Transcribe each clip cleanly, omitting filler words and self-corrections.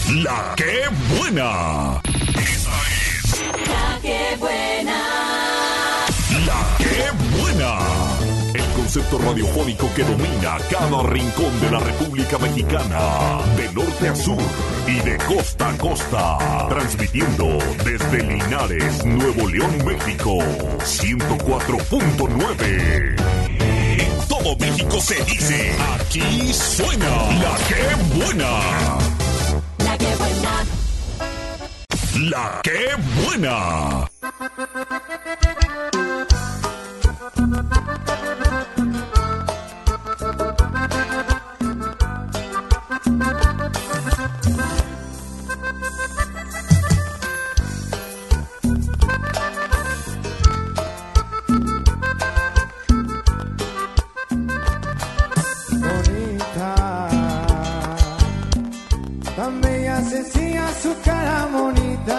La que buena. Esa es La que buena. La que buena. El concepto radiofónico que domina cada rincón de la República Mexicana, de norte a sur y de costa a costa. Transmitiendo desde Linares, Nuevo León, México, 104.9. En todo México se dice, aquí suena La que buena. La que buena. La que buena. Tan bella, sencilla, su cara bonita.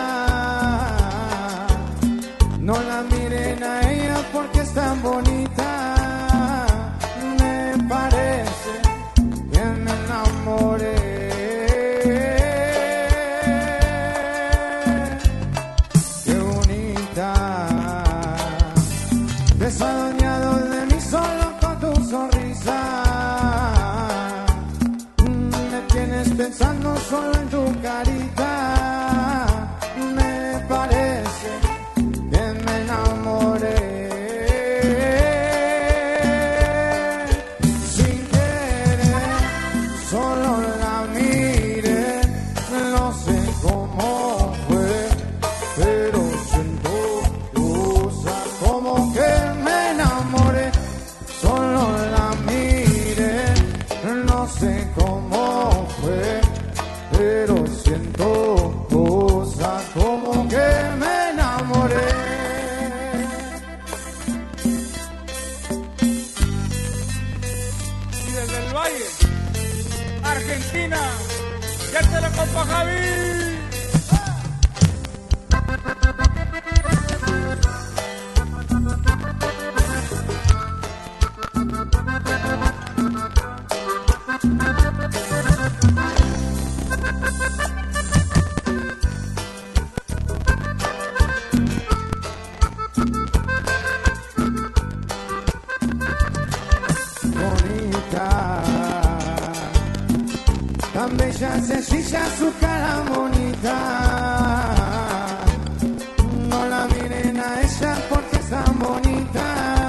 No la miren a ella porque es tan bonita. Me parece que me enamoré. Qué bonita. Te has adueñado de mí solo con tu sonrisa. Me tienes pensando solo en tu carita. Me parece que me enamoré. Sin querer, solo la miré. No sé cómo fue, pero siento cosa como que me enamoré. Solo la miré. No sé cómo fue, pero siento cosas como que me enamoré. Y desde el Valle, Argentina, ya te la compa Javi. Bonita, tan bella, sencilla, su cara bonita. No la miren a ella porque es tan bonita.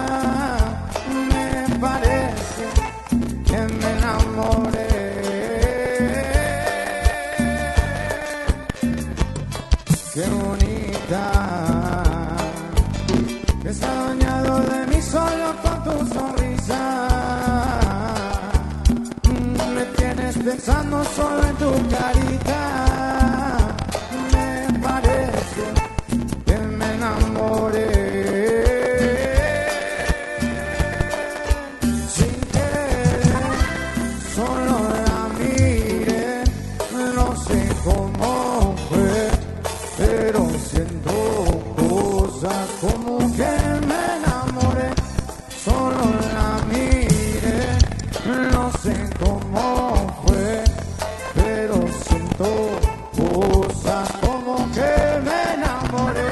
Me parece que me enamoré. Qué bonita, que se ha adueñado de mí solo con tu sonrisa. Me tienes pensando solo en tu carita. Me parece que me enamoré. Sin querer, solo la miré. No sé cómo fue, pero siento cosas como que me enamoré. Solo la miré. No sé cómo fue, pero siento cosas como que me enamoré.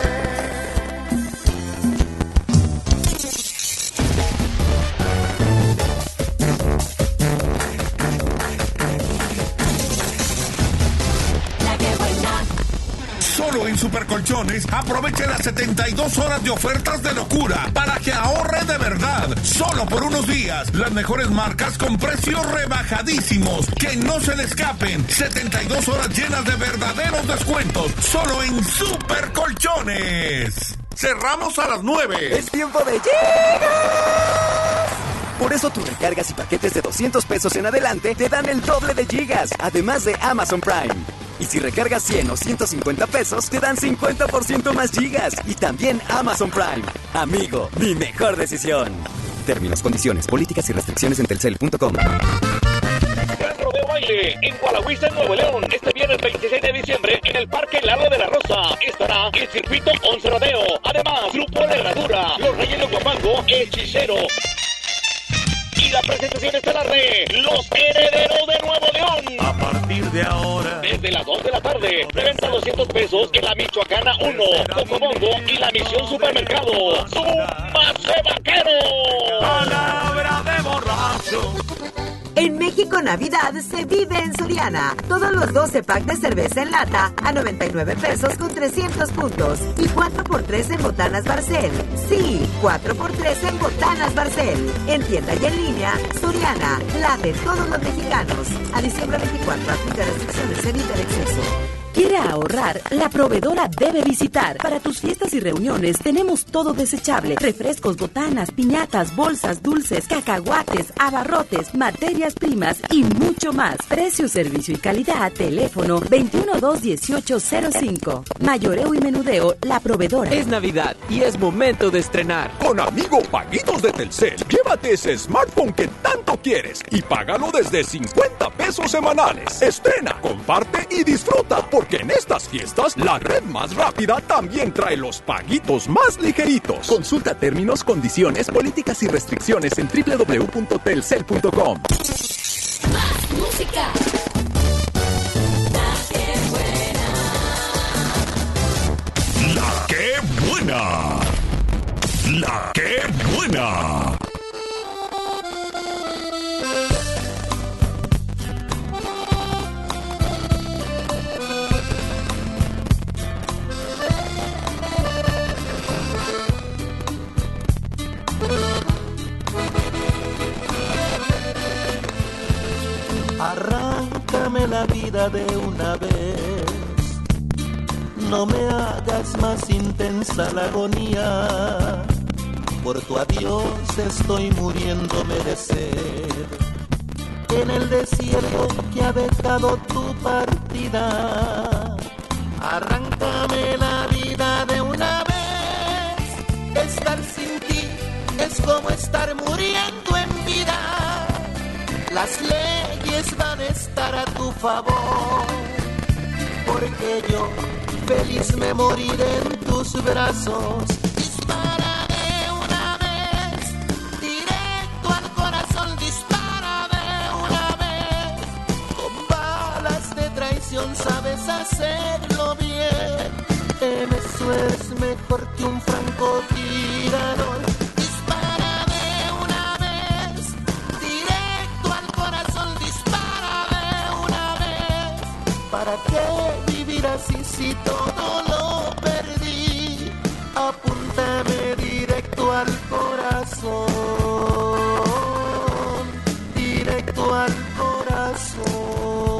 La que buena. Solo en Supercolchones aproveche las 72 horas de ofertas de locura para que ahorre de verdad. Solo por unos días, las mejores marcas con precios rebajadísimos. Que no se le escapen. 72 horas llenas de verdaderos descuentos. Solo en Supercolchones. Cerramos a las 9. ¡Es tiempo de gigas! Por eso tus recargas y paquetes de 200 pesos en adelante te dan el doble de gigas, además de Amazon Prime. Y si recargas 100 o 150 pesos, te dan 50% más gigas y también Amazon Prime. Amigo, mi mejor decisión. Términos, condiciones, políticas y restricciones en telcel.com. Centro de baile en Gualahuiza, Nuevo León. Este viernes 26 de diciembre en el Parque Lalo de la Rosa estará el Circuito 11 Rodeo. Además, Grupo de Herradura, Los Reyes de Guapango, Hechicero y la presentación estelar de Los Herederos de Nuevo León. A partir de ahora, Desde las 2 de la tarde, reventa 200 pesos en la Michoacana 1, Cocomongo y la Misión Supermercado. ¡Súmase, vaquero! palabra de borracho. En México Navidad se vive en Soriana. Todos los 12 packs de cerveza en lata a 99 pesos con 300 puntos. Y 4x3 en botanas Barcel. Sí, 4x3 en botanas Barcel. En tienda y en línea, Soriana, la de todos los mexicanos. A diciembre 24, aplica restricciones, evita el exceso. ¿Quiere ahorrar? La proveedora debe visitar. Para tus fiestas y reuniones tenemos todo desechable. Refrescos, botanas, piñatas, bolsas, dulces, cacahuates, abarrotes, materias primas y mucho más. Precio, servicio y calidad. Teléfono 212-1805. Mayoreo y menudeo, la proveedora. Es Navidad y es momento de estrenar. Con Amigo Paguitos de Telcel, llévate ese smartphone que tanto quieres y págalo desde 50 pesos semanales. Estrena, comparte y disfruta, porque en estas fiestas la red más rápida también trae los paguitos más ligeritos. Consulta términos, condiciones, políticas y restricciones en www.telcel.com. Más música. La que buena. La que buena. Arráncame la vida de una vez, no me hagas más intensa la agonía, por tu adiós estoy muriéndome de sed, en el desierto que ha dejado tu partida. Arráncame la vida de una vez, estar sin ti es como estar muriendo en vida. Las leyes van a estar a tu favor, porque yo feliz me moriré en tus brazos. Dispara de una vez, directo al corazón, dispara de una vez. Con balas de traición sabes hacerlo bien, en eso eres mejor que un francotirador. ¿Para qué vivir así si todo lo perdí? Apúntame directo al corazón, directo al corazón.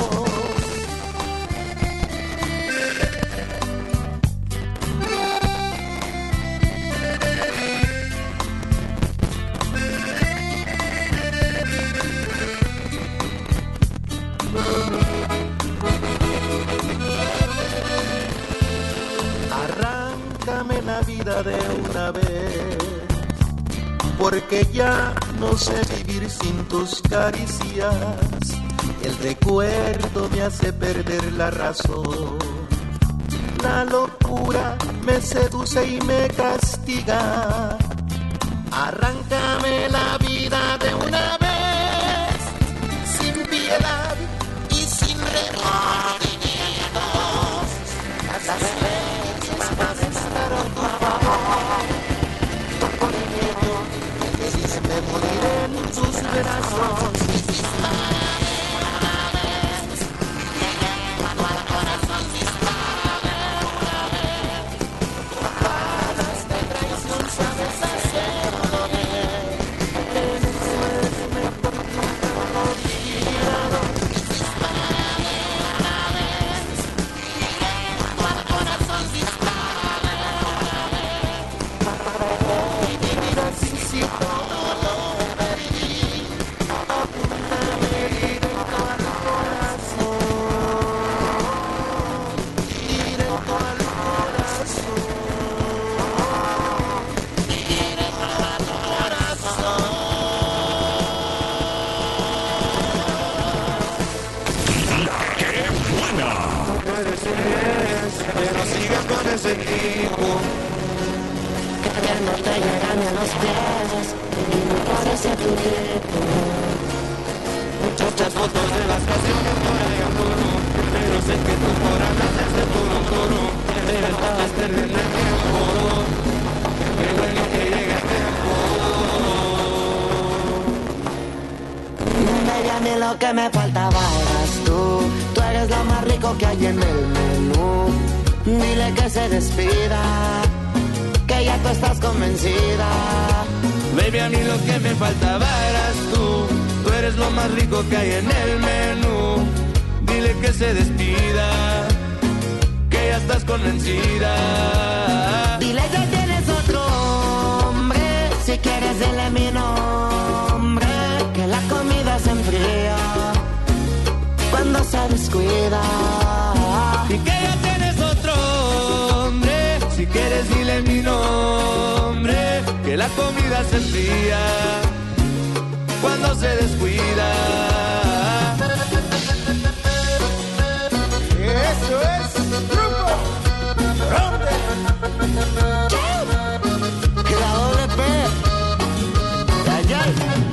Arráncame la vida de una vez, porque ya no sé vivir sin tus caricias. El recuerdo me hace perder la razón. La locura me seduce y me castiga. Arráncame la vida de una vez, sin piedad y sin remordimientos. Las leyes van a estar a tu favor, porque yo feliz me moriré en tus brazos. que no te llegan ni a los pies y no parece tu tipo. Muchas fotos de las canciones por ahí andando, pero sé que tú por andas desde todo, pero estabas perdiendo el tiempo. Qué bueno que llegue el tiempo. Baby, a mí lo que me faltaba eras tú. Tú eres lo más rico que hay en el menú. Dile que se despida, que ya tú estás convencida. Baby, a mí lo que me faltaba eras tú. Tú eres lo más rico que hay en el menú. Dile que se despida, que ya estás convencida. Dile que tienes otro hombre. Si quieres dile mi nombre, que la comida se enfría cuando se descuida. Y que ya tienes otro hombre. Si quieres dile mi nombre, que la comida se enfría cuando se descuida. Eso es Grupo Ronde. La doble P. Ay, ay.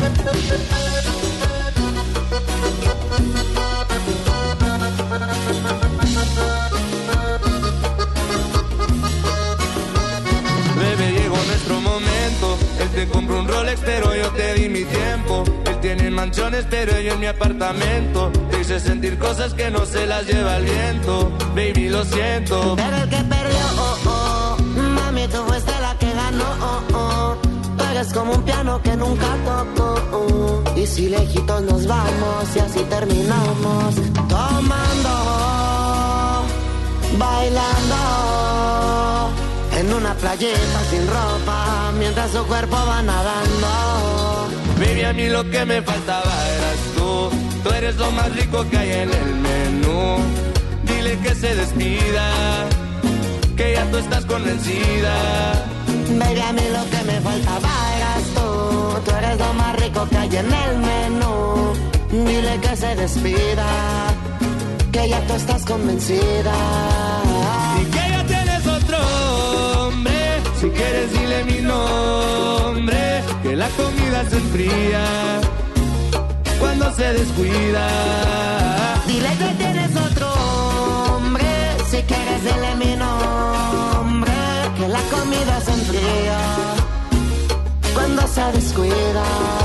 Bebé, llegó nuestro momento. Él te compró un Rolex, pero yo te di mi tiempo. Él tiene mansiones, pero yo en mi apartamento. Te hice sentir cosas que no se las lleva el viento. Baby, lo siento, pero el que perdió, oh, oh. Mami, tú fuiste la que ganó, oh, oh. Tú eres como un piano que nunca tocó, oh. Y si lejitos nos vamos y así terminamos, tomando, bailando en una playita sin ropa, mientras su cuerpo va nadando. Baby, a mí lo que me faltaba eras tú. Tú eres lo más rico que hay en el menú. Dile que se despida, que ya tú estás convencida. Baby, a mí lo que me faltaba eras tú. Tú eres lo más rico que hay en el menú. Dile que se despida, que ya tú estás convencida. Y que ya tienes otro hombre. Si quieres dile mi nombre, que la comida se enfría cuando se descuida. Dile que tienes otro hombre. Si quieres dile mi nombre, que la comida se enfría cuando se descuida.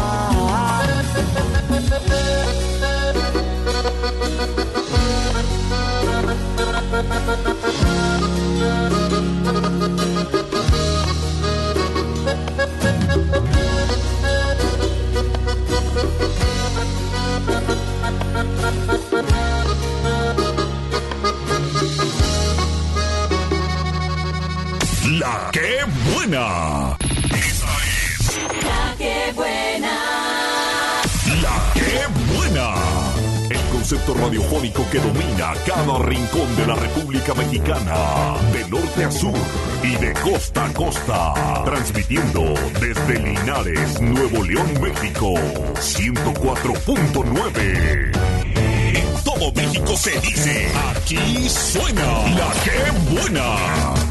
La que buena. Esa es La que buena. La que buena. El concepto radiofónico que domina cada rincón de la República Mexicana, de norte a sur y de costa a costa. Transmitiendo desde Linares, Nuevo León, México, 104.9. En todo México se dice, aquí suena La que buena.